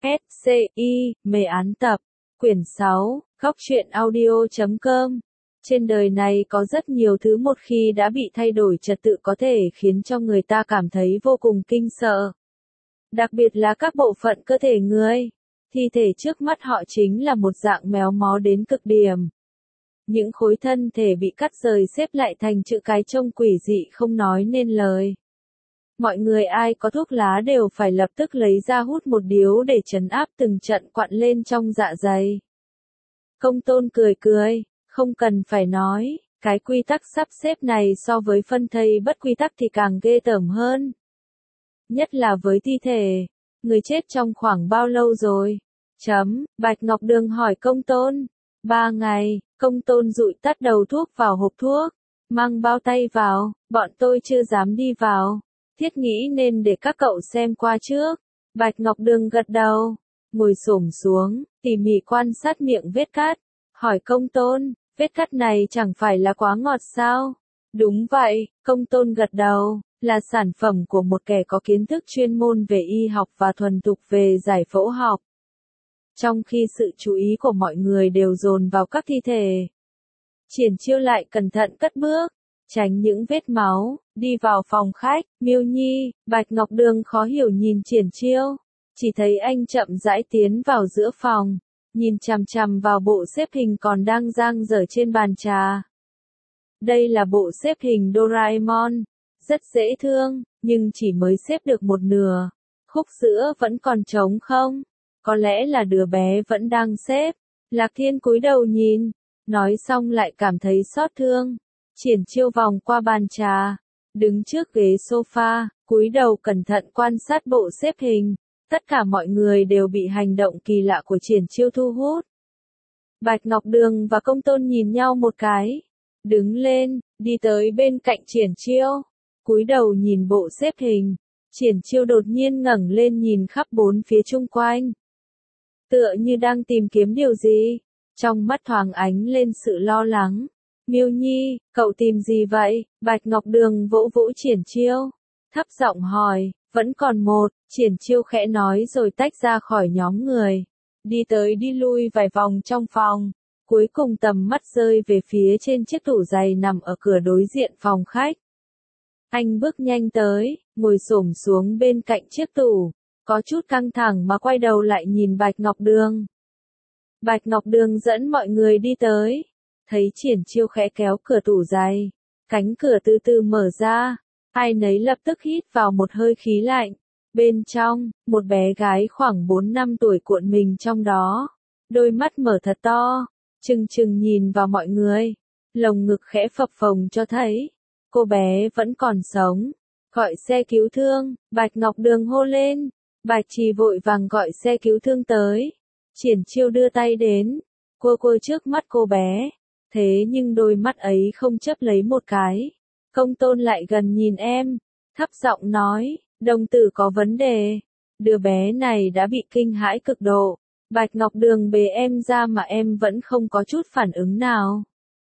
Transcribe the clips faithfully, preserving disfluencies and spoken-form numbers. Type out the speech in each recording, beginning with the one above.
ét xê i, mê án tập, quyển sáu, góc truyện audio chấm com. Trên đời này có rất nhiều thứ một khi đã bị thay đổi trật tự có thể khiến cho người ta cảm thấy vô cùng kinh sợ. Đặc biệt là các bộ phận cơ thể người. Thi thể trước mắt họ chính là một dạng méo mó đến cực điểm. Những khối thân thể bị cắt rời xếp lại thành chữ cái trông quỷ dị không nói nên lời. Mọi người ai có thuốc lá đều phải lập tức lấy ra hút một điếu để trấn áp từng trận quặn lên trong dạ dày. Công Tôn cười cười, không cần phải nói, cái quy tắc sắp xếp này so với phân thây bất quy tắc thì càng ghê tởm hơn. Nhất là với thi thể, người chết trong khoảng bao lâu rồi? Chấm, Bạch Ngọc Đường hỏi Công Tôn. Ba ngày, Công Tôn dụi tắt đầu thuốc vào hộp thuốc, mang bao tay vào, bọn tôi chưa dám đi vào. Thiết nghĩ nên để các cậu xem qua trước. Bạch Ngọc Đường gật đầu, ngồi xổm xuống, tỉ mỉ quan sát miệng vết cắt, hỏi Công Tôn, vết cắt này chẳng phải là quá ngọt sao? Đúng vậy, Công Tôn gật đầu, là sản phẩm của một kẻ có kiến thức chuyên môn về y học và thuần thục về giải phẫu học. Trong khi sự chú ý của mọi người đều dồn vào các thi thể, Triển Chiêu lại cẩn thận cất bước, tránh những vết máu, đi vào phòng khách. Miêu Nhi, Bạch Ngọc Đường khó hiểu nhìn Triển Chiêu, chỉ thấy anh chậm rãi tiến vào giữa phòng, nhìn chằm chằm vào bộ xếp hình còn đang dang dở trên bàn trà. Đây là bộ xếp hình Doraemon, rất dễ thương, nhưng chỉ mới xếp được một nửa, khúc giữa vẫn còn trống không, có lẽ là đứa bé vẫn đang xếp. Lạc Thiên cúi đầu nhìn, nói xong lại cảm thấy xót thương. Triển Chiêu vòng qua bàn trà, đứng trước ghế sofa, cúi đầu cẩn thận quan sát bộ xếp hình. Tất cả mọi người đều bị hành động kỳ lạ của Triển Chiêu thu hút. Bạch Ngọc Đường và Công Tôn nhìn nhau một cái, đứng lên, đi tới bên cạnh Triển Chiêu, cúi đầu nhìn bộ xếp hình. Triển Chiêu đột nhiên ngẩng lên nhìn khắp bốn phía chung quanh, tựa như đang tìm kiếm điều gì, trong mắt thoáng ánh lên sự lo lắng. Miêu Nhi, cậu tìm gì vậy? Bạch Ngọc Đường vỗ vỗ Triển Chiêu, thấp giọng hỏi. Vẫn còn một, Triển Chiêu khẽ nói rồi tách ra khỏi nhóm người, đi tới đi lui vài vòng trong phòng, cuối cùng tầm mắt rơi về phía trên chiếc tủ giày nằm ở cửa đối diện phòng khách. Anh bước nhanh tới, ngồi xổm xuống bên cạnh chiếc tủ, có chút căng thẳng mà quay đầu lại nhìn Bạch Ngọc Đường. Bạch Ngọc Đường dẫn mọi người đi tới, thấy Triển Chiêu khẽ kéo cửa tủ giày, cánh cửa từ từ mở ra. Ai nấy lập tức hít vào một hơi khí lạnh. Bên trong, một bé gái khoảng bốn năm tuổi cuộn mình trong đó. Đôi mắt mở thật to, trừng trừng nhìn vào mọi người. Lồng ngực khẽ phập phồng cho thấy, cô bé vẫn còn sống. Gọi xe cứu thương, Bạch Ngọc Đường hô lên. Bạch Trì vội vàng gọi xe cứu thương tới. Triển Chiêu đưa tay đến, cua cua trước mắt cô bé. Thế nhưng đôi mắt ấy không chớp lấy một cái. Công Tôn lại gần nhìn em, thấp giọng nói, đồng tử có vấn đề. Đứa bé này đã bị kinh hãi cực độ. Bạch Ngọc Đường bế em ra mà em vẫn không có chút phản ứng nào.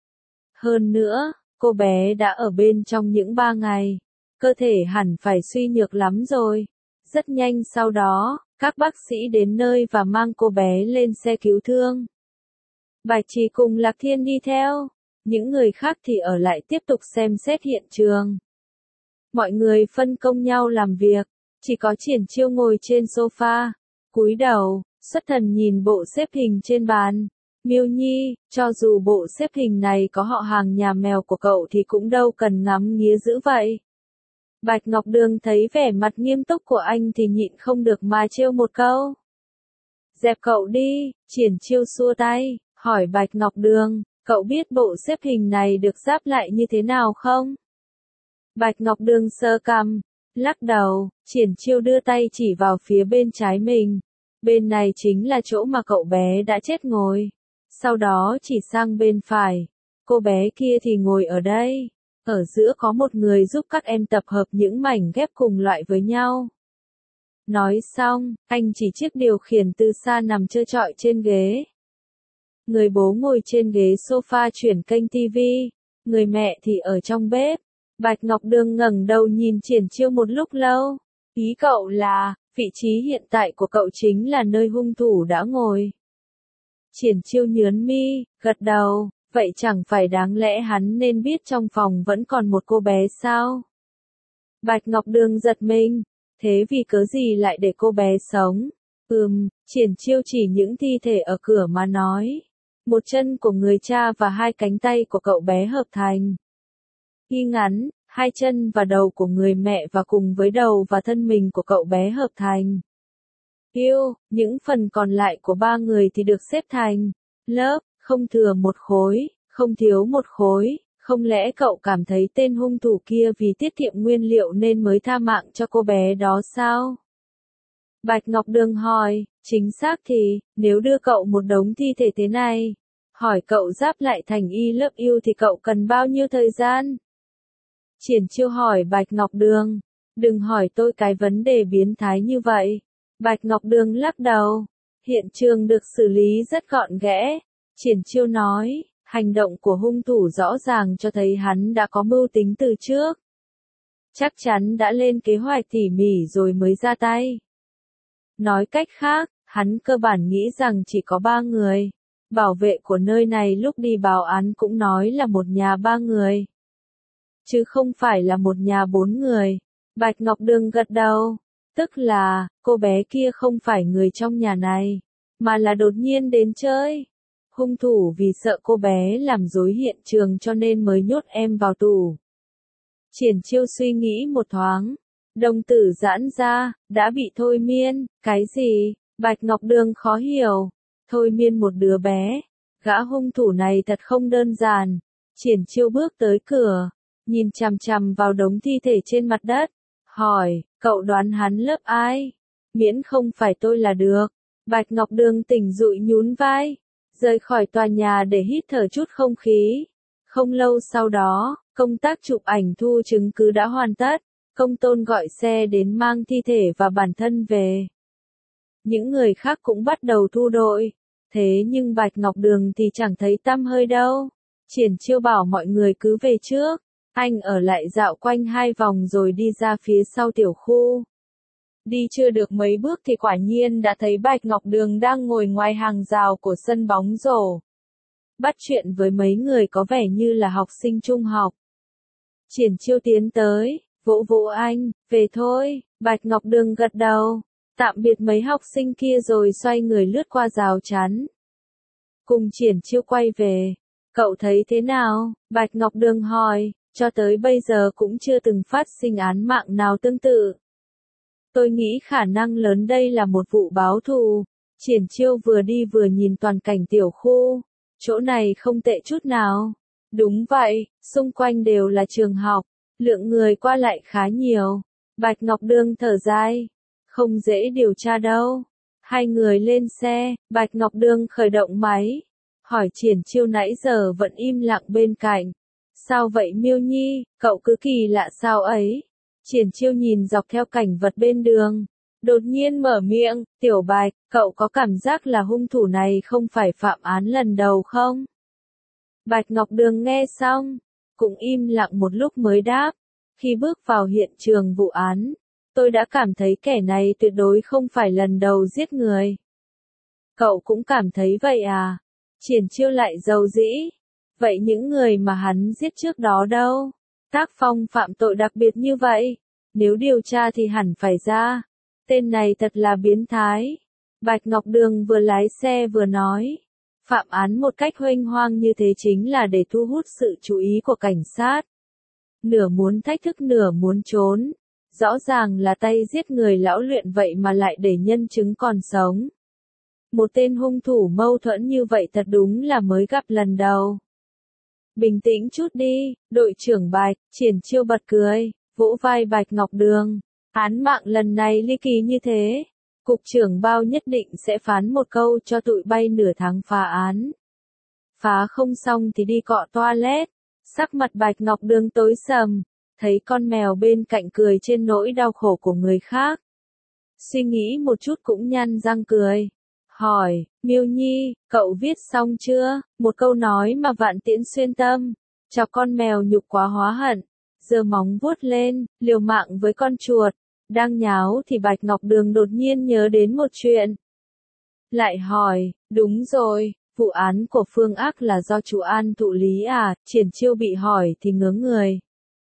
Hơn nữa, cô bé đã ở bên trong những ba ngày. Cơ thể hẳn phải suy nhược lắm rồi. Rất nhanh sau đó, các bác sĩ đến nơi và mang cô bé lên xe cứu thương. Bạch Trì cùng Lạc Thiên đi theo. Những người khác thì ở lại tiếp tục xem xét hiện trường. Mọi người phân công nhau làm việc, chỉ có Triển Chiêu ngồi trên sofa, cúi đầu, xuất thần nhìn bộ xếp hình trên bàn. Miêu Nhi, cho dù bộ xếp hình này có họ hàng nhà mèo của cậu thì cũng đâu cần ngắm nghía dữ vậy. Bạch Ngọc Đường thấy vẻ mặt nghiêm túc của anh thì nhịn không được mà trêu một câu. Dẹp cậu đi, Triển Chiêu xua tay, hỏi Bạch Ngọc Đường. Cậu biết bộ xếp hình này được ráp lại như thế nào không? Bạch Ngọc Đường sơ cằm, lắc đầu. Triển Chiêu đưa tay chỉ vào phía bên trái mình. Bên này chính là chỗ mà cậu bé đã chết ngồi. Sau đó chỉ sang bên phải. Cô bé kia thì ngồi ở đây. Ở giữa có một người giúp các em tập hợp những mảnh ghép cùng loại với nhau. Nói xong, anh chỉ chiếc điều khiển từ xa nằm trơ trọi trên ghế. Người bố ngồi trên ghế sofa chuyển kênh tivi, người mẹ thì ở trong bếp. Bạch Ngọc Đường ngẩng đầu nhìn Triển Chiêu một lúc lâu, Ý cậu là, vị trí hiện tại của cậu chính là nơi hung thủ đã ngồi. Triển Chiêu nhớn mi, gật đầu, vậy chẳng phải đáng lẽ hắn nên biết trong phòng vẫn còn một cô bé sao? Bạch Ngọc Đường giật mình, thế vì cớ gì lại để cô bé sống? Ừm, Triển Chiêu chỉ những thi thể ở cửa mà nói. Một chân của người cha và hai cánh tay của cậu bé hợp thành. Y ngắn, hai chân và đầu của người mẹ và cùng với đầu và thân mình của cậu bé hợp thành. Yêu, những phần còn lại của ba người thì được xếp thành lớp, không thừa một khối, không thiếu một khối. Không lẽ cậu cảm thấy tên hung thủ kia vì tiết kiệm nguyên liệu nên mới tha mạng cho cô bé đó sao? Bạch Ngọc Đường hỏi, chính xác thì, nếu đưa cậu một đống thi thể thế này, hỏi cậu giáp lại thành y lớp yêu thì cậu cần bao nhiêu thời gian? Triển Chiêu hỏi Bạch Ngọc Đường, đừng hỏi tôi cái vấn đề biến thái như vậy. Bạch Ngọc Đường lắc đầu, hiện trường được xử lý rất gọn ghẽ. Triển Chiêu nói, hành động của hung thủ rõ ràng cho thấy hắn đã có mưu tính từ trước. Chắc chắn đã lên kế hoạch tỉ mỉ rồi mới ra tay. Nói cách khác, hắn cơ bản nghĩ rằng chỉ có ba người. Bảo vệ của nơi này lúc đi báo án cũng nói là một nhà ba người. Chứ không phải là một nhà bốn người. Bạch Ngọc Đường gật đầu. Tức là, cô bé kia không phải người trong nhà này, mà là đột nhiên đến chơi. Hung thủ vì sợ cô bé làm rối hiện trường cho nên mới nhốt em vào tù. Triển Chiêu suy nghĩ một thoáng. Đồng tử giãn ra, đã bị thôi miên, cái gì? Bạch Ngọc Đường khó hiểu. Thôi miên một đứa bé. Gã hung thủ này thật không đơn giản. Triển Chiêu bước tới cửa, nhìn chằm chằm vào đống thi thể trên mặt đất. Hỏi, cậu đoán hắn lớp ai? Miễn không phải tôi là được. Bạch Ngọc Đường tỉnh dụi nhún vai. Rời khỏi tòa nhà để hít thở chút không khí. Không lâu sau đó, công tác chụp ảnh thu chứng cứ đã hoàn tất. Công tôn gọi xe đến mang thi thể và bản thân về. Những người khác cũng bắt đầu thu đội. Thế nhưng Bạch Ngọc Đường thì chẳng thấy tăm hơi đâu. Triển Chiêu bảo mọi người cứ về trước. Anh ở lại dạo quanh hai vòng rồi đi ra phía sau tiểu khu. Đi chưa được mấy bước thì quả nhiên đã thấy Bạch Ngọc Đường đang ngồi ngoài hàng rào của sân bóng rổ. Bắt chuyện với mấy người có vẻ như là học sinh trung học. Triển Chiêu tiến tới, vỗ vỗ anh, về thôi. Bạch Ngọc Đường gật đầu, tạm biệt mấy học sinh kia rồi xoay người lướt qua rào chắn. Cùng Triển Chiêu quay về. Cậu thấy thế nào? Bạch Ngọc Đường hỏi, cho tới bây giờ cũng chưa từng phát sinh án mạng nào tương tự. Tôi nghĩ khả năng lớn đây là một vụ báo thù. Triển Chiêu vừa đi vừa nhìn toàn cảnh tiểu khu. Chỗ này không tệ chút nào. Đúng vậy, xung quanh đều là trường học. Lượng người qua lại khá nhiều. Bạch Ngọc Đường thở dài. Không dễ điều tra đâu. Hai người lên xe, Bạch Ngọc Đường khởi động máy. Hỏi Triển Chiêu nãy giờ vẫn im lặng bên cạnh. Sao vậy Miêu Nhi, cậu cứ kỳ lạ sao ấy? Triển Chiêu nhìn dọc theo cảnh vật bên đường. Đột nhiên mở miệng, Tiểu Bạch, cậu có cảm giác là hung thủ này không phải phạm án lần đầu không? Bạch Ngọc Đường nghe xong, cũng im lặng một lúc mới đáp. Khi bước vào hiện trường vụ án, tôi đã cảm thấy kẻ này tuyệt đối không phải lần đầu giết người. Cậu cũng cảm thấy vậy à? Triển Chiêu lại dầu dĩ. Vậy những người mà hắn giết trước đó đâu? Tác phong phạm tội đặc biệt như vậy, nếu điều tra thì hẳn phải ra. Tên này thật là biến thái. Bạch Ngọc Đường vừa lái xe vừa nói. Phạm án một cách huênh hoang như thế chính là để thu hút sự chú ý của cảnh sát. Nửa muốn thách thức nửa muốn trốn. Rõ ràng là tay giết người lão luyện vậy mà lại để nhân chứng còn sống. Một tên hung thủ mâu thuẫn như vậy thật đúng là mới gặp lần đầu. Bình tĩnh chút đi, đội trưởng Bạch. Triển Chiêu bật cười, vỗ vai Bạch Ngọc Đường. Án mạng lần này ly kỳ như thế. Cục trưởng Bao nhất định sẽ phán một câu cho tụi bay nửa tháng phá án. Phá không xong thì đi cọ toilet. Sắc mặt Bạch Ngọc Đường tối sầm, thấy con mèo bên cạnh cười trên nỗi đau khổ của người khác. Suy nghĩ một chút cũng nhăn răng cười. Hỏi, Miêu Nhi, cậu viết xong chưa? Một câu nói mà vạn tiễn xuyên tâm. Cho con mèo nhục quá hóa hận. Giơ móng vuốt lên, liều mạng với con chuột. Đang nháo thì Bạch Ngọc Đường đột nhiên nhớ đến một chuyện. Lại hỏi, đúng rồi, vụ án của Phương Ác là do chú An thụ lý à? Triển Chiêu bị hỏi thì ngớ người.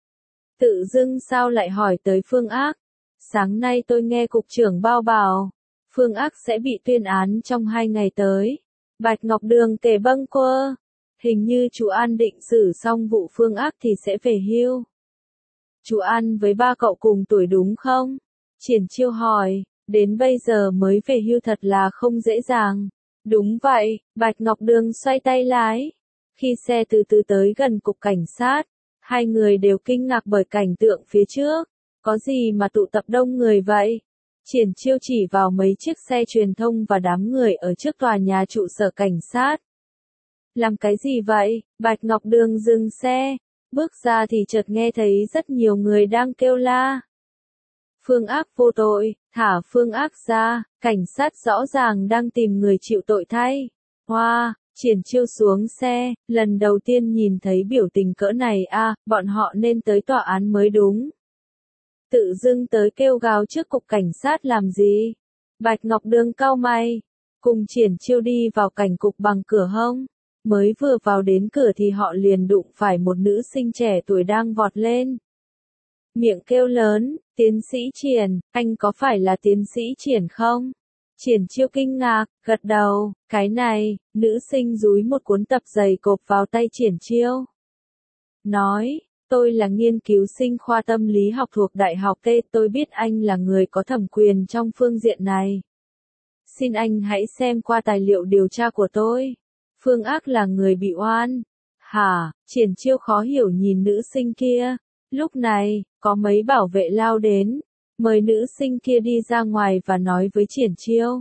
Tự dưng sao lại hỏi tới Phương Ác? Sáng nay tôi nghe cục trưởng bao bảo, Phương Ác sẽ bị tuyên án trong hai ngày tới. Bạch Ngọc Đường kể bâng quơ, hình như chú An định xử xong vụ Phương Ác thì sẽ về hưu. Chú An với ba cậu cùng tuổi đúng không? Triển Chiêu hỏi, đến bây giờ mới về hưu thật là không dễ dàng. Đúng vậy, Bạch Ngọc Đường xoay tay lái. Khi xe từ từ tới gần cục cảnh sát, hai người đều kinh ngạc bởi cảnh tượng phía trước. Có gì mà tụ tập đông người vậy? Triển Chiêu chỉ vào mấy chiếc xe truyền thông và đám người ở trước tòa nhà trụ sở cảnh sát. Làm cái gì vậy? Bạch Ngọc Đường dừng xe, bước ra thì chợt nghe thấy rất nhiều người đang kêu la. Phương Ác vô tội, thả Phương Ác ra, cảnh sát rõ ràng đang tìm người chịu tội thay. Hoa, wow, Triển Chiêu xuống xe, lần đầu tiên nhìn thấy biểu tình cỡ này a, à, bọn họ nên tới tòa án mới đúng. Tự dưng tới kêu gào trước cục cảnh sát làm gì? Bạch Ngọc Đường cau mày, cùng Triển Chiêu đi vào cảnh cục bằng cửa hông. Mới vừa vào đến cửa thì họ liền đụng phải một nữ sinh trẻ tuổi đang vọt lên. Miệng kêu lớn, tiến sĩ Triển, anh có phải là tiến sĩ Triển không? Triển Chiêu kinh ngạc, gật đầu, cái này, nữ sinh dúi một cuốn tập dày cộp vào tay Triển Chiêu. Nói, tôi là nghiên cứu sinh khoa tâm lý học thuộc Đại học T, tôi biết anh là người có thẩm quyền trong phương diện này. Xin anh hãy xem qua tài liệu điều tra của tôi. Phương Ác là người bị oan. Hả? Triển Chiêu khó hiểu nhìn nữ sinh kia. Lúc này, có mấy bảo vệ lao đến, mời nữ sinh kia đi ra ngoài và nói với Triển Chiêu.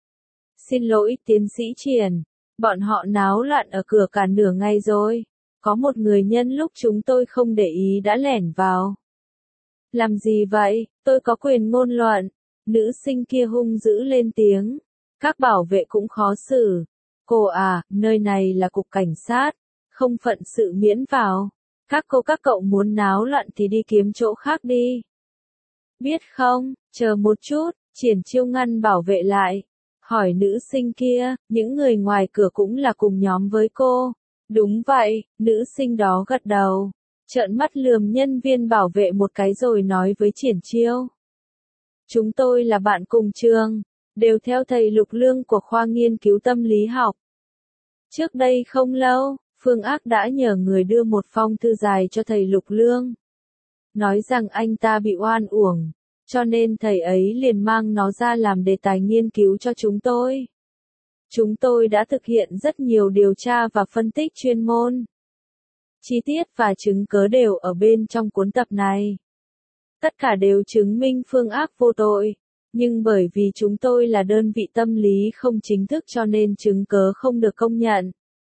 Xin lỗi tiến sĩ Triển, bọn họ náo loạn ở cửa cả nửa ngày rồi. Có một người nhân lúc chúng tôi không để ý đã lẻn vào. Làm gì vậy? Tôi có quyền ngôn luận. Nữ sinh kia hung dữ lên tiếng. Các bảo vệ cũng khó xử. Cô à, nơi này là cục cảnh sát, không phận sự miễn vào. Các cô các cậu muốn náo loạn thì đi kiếm chỗ khác đi. Biết không, chờ một chút, Triển Chiêu ngăn bảo vệ lại. Hỏi nữ sinh kia, những người ngoài cửa cũng là cùng nhóm với cô. Đúng vậy, nữ sinh đó gật đầu. Trợn mắt lườm nhân viên bảo vệ một cái rồi nói với Triển Chiêu. Chúng tôi là bạn cùng trường, đều theo thầy Lục Lương của khoa nghiên cứu tâm lý học. Trước đây không lâu, Phương Ác đã nhờ người đưa một phong thư dài cho thầy Lục Lương. Nói rằng anh ta bị oan uổng, cho nên thầy ấy liền mang nó ra làm đề tài nghiên cứu cho chúng tôi. Chúng tôi đã thực hiện rất nhiều điều tra và phân tích chuyên môn. Chi tiết và chứng cớ đều ở bên trong cuốn tập này. Tất cả đều chứng minh Phương Ác vô tội, nhưng bởi vì chúng tôi là đơn vị tâm lý không chính thức cho nên chứng cớ không được công nhận.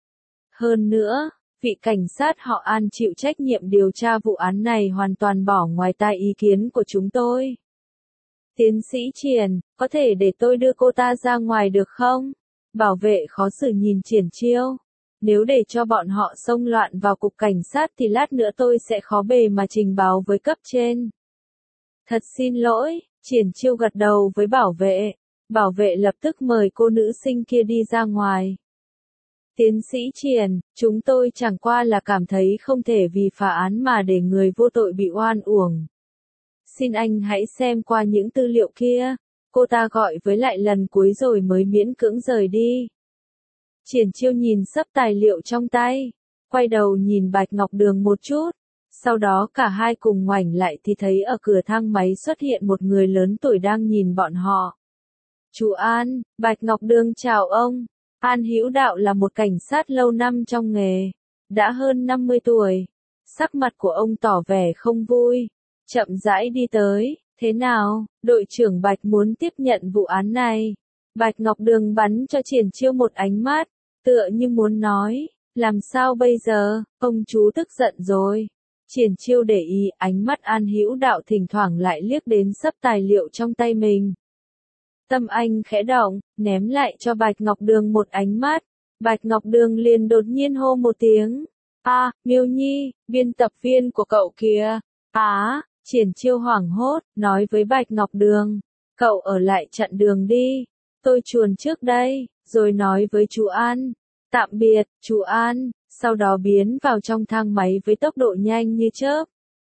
Hơn nữa, vị cảnh sát họ An chịu trách nhiệm điều tra vụ án này hoàn toàn bỏ ngoài tai ý kiến của chúng tôi. Tiến sĩ Triển, có thể để tôi đưa cô ta ra ngoài được không? Bảo vệ khó xử nhìn Triển Chiêu. Nếu để cho bọn họ xông loạn vào cục cảnh sát thì lát nữa tôi sẽ khó bề mà trình báo với cấp trên. Thật xin lỗi, Triển Chiêu gật đầu với bảo vệ. Bảo vệ lập tức mời cô nữ sinh kia đi ra ngoài. Tiến sĩ Triển, chúng tôi chẳng qua là cảm thấy không thể vì phá án mà để người vô tội bị oan uổng. Xin anh hãy xem qua những tư liệu kia. Cô ta gọi với lại lần cuối rồi mới miễn cưỡng rời đi. Triển Chiêu nhìn sấp tài liệu trong tay, quay đầu nhìn Bạch Ngọc Đường một chút. Sau đó cả hai cùng ngoảnh lại thì thấy ở cửa thang máy xuất hiện một người lớn tuổi đang nhìn bọn họ. Chú An, Bạch Ngọc Đường chào ông. An Hữu Đạo là một cảnh sát lâu năm trong nghề, đã hơn năm mươi tuổi. Sắc mặt của ông tỏ vẻ không vui, chậm rãi đi tới. Thế nào, đội trưởng Bạch muốn tiếp nhận vụ án này? Bạch Ngọc Đường bắn cho Triển Chiêu một ánh mắt, tựa như muốn nói, làm sao bây giờ, ông chú tức giận rồi. Triển Chiêu để ý ánh mắt An Hữu Đạo thỉnh thoảng lại liếc đến sấp tài liệu trong tay mình. Tâm anh khẽ động, ném lại cho Bạch Ngọc Đường một ánh mắt. Bạch Ngọc Đường liền đột nhiên hô một tiếng. À, Miêu Nhi, biên tập viên của cậu kìa. Á, à, Triển Chiêu hoảng hốt, nói với Bạch Ngọc Đường, cậu ở lại chặn đường đi, tôi chuồn trước đây, rồi nói với chú An, tạm biệt, chú An, sau đó biến vào trong thang máy với tốc độ nhanh như chớp.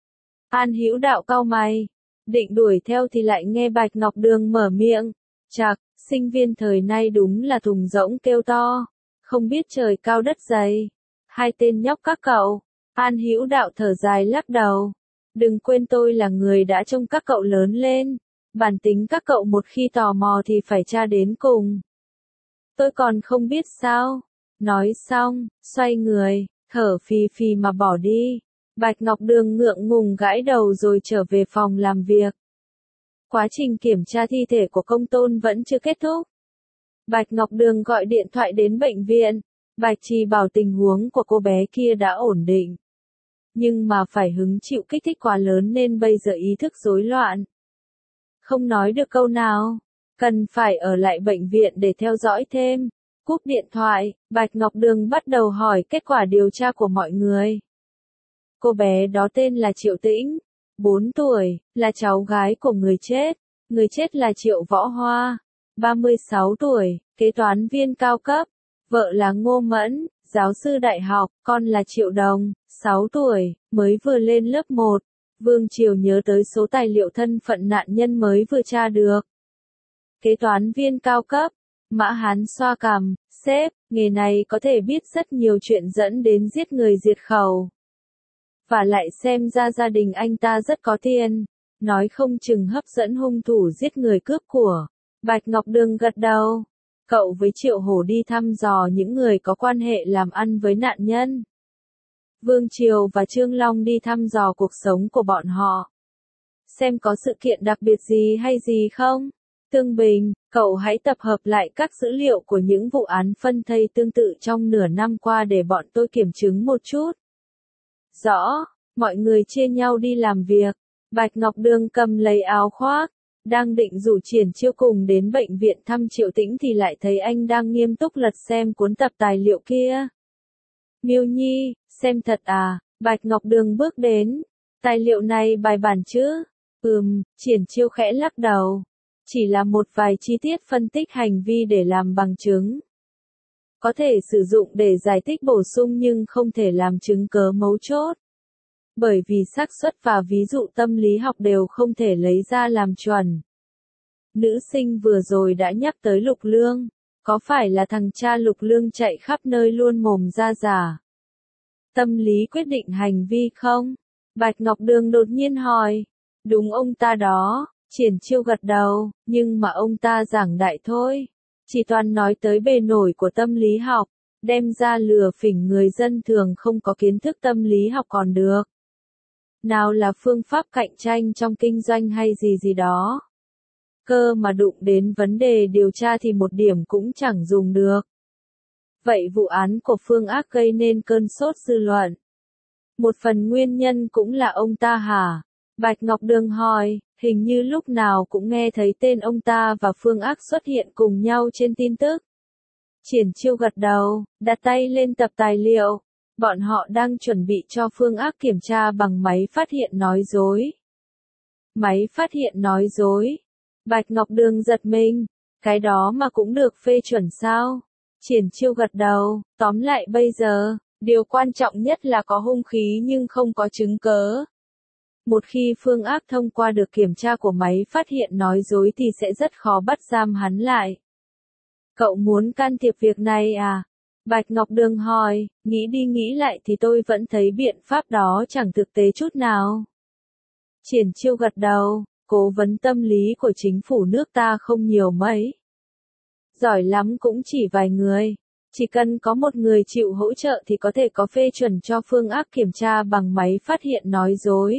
An Hữu Đạo cau mày, định đuổi theo thì lại nghe Bạch Ngọc Đường mở miệng, chạc, sinh viên thời nay đúng là thùng rỗng kêu to, không biết trời cao đất dày. Hai tên nhóc các cậu. An Hữu Đạo thở dài lắc đầu. Đừng quên tôi là người đã trông các cậu lớn lên. Bản tính các cậu một khi tò mò thì phải tra đến cùng. Tôi còn không biết sao. Nói xong, xoay người, thở phì phì mà bỏ đi. Bạch Ngọc Đường ngượng ngùng gãi đầu rồi trở về phòng làm việc. Quá trình kiểm tra thi thể của Công Tôn vẫn chưa kết thúc. Bạch Ngọc Đường gọi điện thoại đến bệnh viện. Bạch Trì bảo tình huống của cô bé kia đã ổn định. Nhưng mà phải hứng chịu kích thích quá lớn nên bây giờ ý thức rối loạn. Không nói được câu nào. Cần phải ở lại bệnh viện để theo dõi thêm. Cúp điện thoại, Bạch Ngọc Đường bắt đầu hỏi kết quả điều tra của mọi người. Cô bé đó tên là Triệu Tĩnh, bốn tuổi, là cháu gái của người chết. Người chết là Triệu Võ Hoa, ba mươi sáu tuổi, kế toán viên cao cấp. Vợ là Ngô Mẫn, giáo sư đại học, con là Triệu Đồng, sáu tuổi, mới vừa lên lớp một. Vương Triều nhớ tới số tài liệu thân phận nạn nhân mới vừa tra được. Kế toán viên cao cấp, Mã Hán xoa cằm, sếp, nghề này có thể biết rất nhiều chuyện dẫn đến giết người diệt khẩu. Và lại xem ra gia đình anh ta rất có tiền, nói không chừng hấp dẫn hung thủ giết người cướp của. Bạch Ngọc Đường gật đầu. Cậu với Triệu Hổ đi thăm dò những người có quan hệ làm ăn với nạn nhân. Vương Triều và Trương Long đi thăm dò cuộc sống của bọn họ. Xem có sự kiện đặc biệt gì hay gì không? Tương Bình, cậu hãy tập hợp lại các dữ liệu của những vụ án phân thây tương tự trong nửa năm qua để bọn tôi kiểm chứng một chút. Rõ, mọi người chia nhau đi làm việc. Bạch Ngọc Đường cầm lấy áo khoác. Đang định rủ Triển Chiêu cùng đến bệnh viện thăm Triệu Tĩnh thì lại thấy anh đang nghiêm túc lật xem cuốn tập tài liệu kia. Miêu Nhi, xem thật à? Bạch Ngọc Đường bước đến. Tài liệu này bài bản chứ? Ừm, Triển Chiêu khẽ lắc đầu. Chỉ là một vài chi tiết phân tích hành vi để làm bằng chứng. Có thể sử dụng để giải thích bổ sung nhưng không thể làm chứng cớ mấu chốt. Bởi vì xác suất và ví dụ tâm lý học đều không thể lấy ra làm chuẩn. Nữ sinh vừa rồi đã nhắc tới Lục Lương, có phải là thằng cha Lục Lương chạy khắp nơi luôn mồm ra giả? Tâm lý quyết định hành vi không? Bạch Ngọc Đường đột nhiên hỏi. Đúng ông ta đó, Triển Chiêu gật đầu, nhưng mà ông ta giảng đại thôi. Chỉ toàn nói tới bề nổi của tâm lý học, đem ra lừa phỉnh người dân thường không có kiến thức tâm lý học còn được. Nào là phương pháp cạnh tranh trong kinh doanh hay gì gì đó. Cơ mà đụng đến vấn đề điều tra thì một điểm cũng chẳng dùng được. Vậy vụ án của Phương Ác gây nên cơn sốt dư luận. Một phần nguyên nhân cũng là ông ta hả? Bạch Ngọc Đường hỏi, hình như lúc nào cũng nghe thấy tên ông ta và Phương Ác xuất hiện cùng nhau trên tin tức. Triển Chiêu gật đầu, đặt tay lên tập tài liệu. Bọn họ đang chuẩn bị cho Phương Ác kiểm tra bằng máy phát hiện nói dối. Máy phát hiện nói dối. Bạch Ngọc Đường giật mình. Cái đó mà cũng được phê chuẩn sao? Triển Chiêu gật đầu, tóm lại bây giờ, điều quan trọng nhất là có hung khí nhưng không có chứng cớ. Một khi Phương Ác thông qua được kiểm tra của máy phát hiện nói dối thì sẽ rất khó bắt giam hắn lại. Cậu muốn can thiệp việc này à? Bạch Ngọc Đường hỏi, nghĩ đi nghĩ lại thì tôi vẫn thấy biện pháp đó chẳng thực tế chút nào. Triển Chiêu gật đầu, cố vấn tâm lý của chính phủ nước ta không nhiều mấy. Giỏi lắm cũng chỉ vài người. Chỉ cần có một người chịu hỗ trợ thì có thể có phê chuẩn cho Phương Ác kiểm tra bằng máy phát hiện nói dối.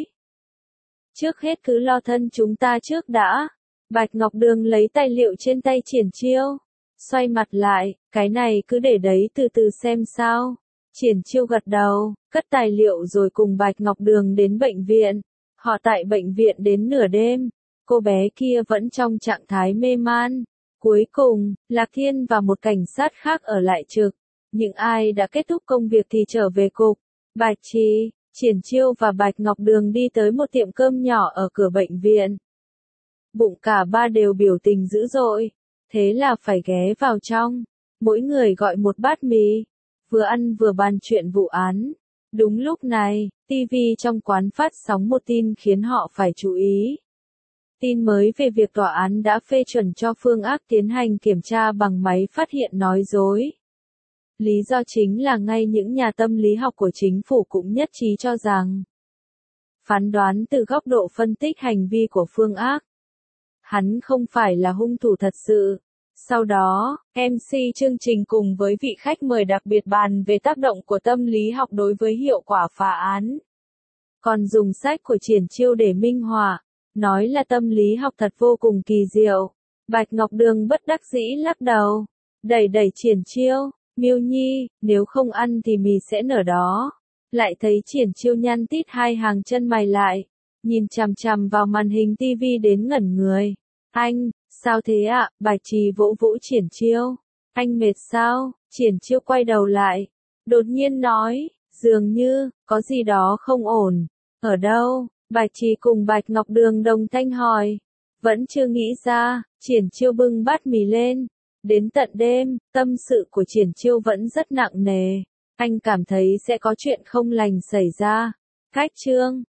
Trước hết cứ lo thân chúng ta trước đã. Bạch Ngọc Đường lấy tài liệu trên tay Triển Chiêu. Xoay mặt lại, cái này cứ để đấy từ từ xem sao. Triển Chiêu gật đầu, cất tài liệu rồi cùng Bạch Ngọc Đường đến bệnh viện. Họ tại bệnh viện đến nửa đêm. Cô bé kia vẫn trong trạng thái mê man. Cuối cùng, Lạc Thiên và một cảnh sát khác ở lại trực. Những ai đã kết thúc công việc thì trở về cục. Bạch Trì, Triển Chiêu và Bạch Ngọc Đường đi tới một tiệm cơm nhỏ ở cửa bệnh viện. Bụng cả ba đều biểu tình dữ dội, thế là phải ghé vào trong. Mỗi người gọi một bát mì, vừa ăn vừa bàn chuyện vụ án. Đúng lúc này, ti vi trong quán phát sóng một tin khiến họ phải chú ý. Tin mới về việc tòa án đã phê chuẩn cho Phương Ác tiến hành kiểm tra bằng máy phát hiện nói dối. Lý do chính là ngay những nhà tâm lý học của chính phủ cũng nhất trí cho rằng, phán đoán từ góc độ phân tích hành vi của Phương Ác, hắn không phải là hung thủ thật sự. Sau đó, em xê chương trình cùng với vị khách mời đặc biệt bàn về tác động của tâm lý học đối với hiệu quả phá án. Còn dùng sách của Triển Chiêu để minh họa, nói là tâm lý học thật vô cùng kỳ diệu. Bạch Ngọc Đường bất đắc dĩ lắc đầu, đẩy đẩy Triển Chiêu, Miêu Nhi, nếu không ăn thì mì sẽ nở đó. Lại thấy Triển Chiêu nhăn tít hai hàng chân mày lại, nhìn chằm chằm vào màn hình tivi đến ngẩn người. Anh, sao thế ạ? À? Bạch Trì vỗ vỗ Triển Chiêu. Anh mệt sao? Triển Chiêu quay đầu lại, đột nhiên nói, dường như, có gì đó không ổn. Ở đâu? Bạch Trì cùng Bạch Ngọc Đường đồng thanh hỏi. Vẫn chưa nghĩ ra. Triển Chiêu bưng bát mì lên. Đến tận đêm, tâm sự của Triển Chiêu vẫn rất nặng nề. Anh cảm thấy sẽ có chuyện không lành xảy ra. Khách trương,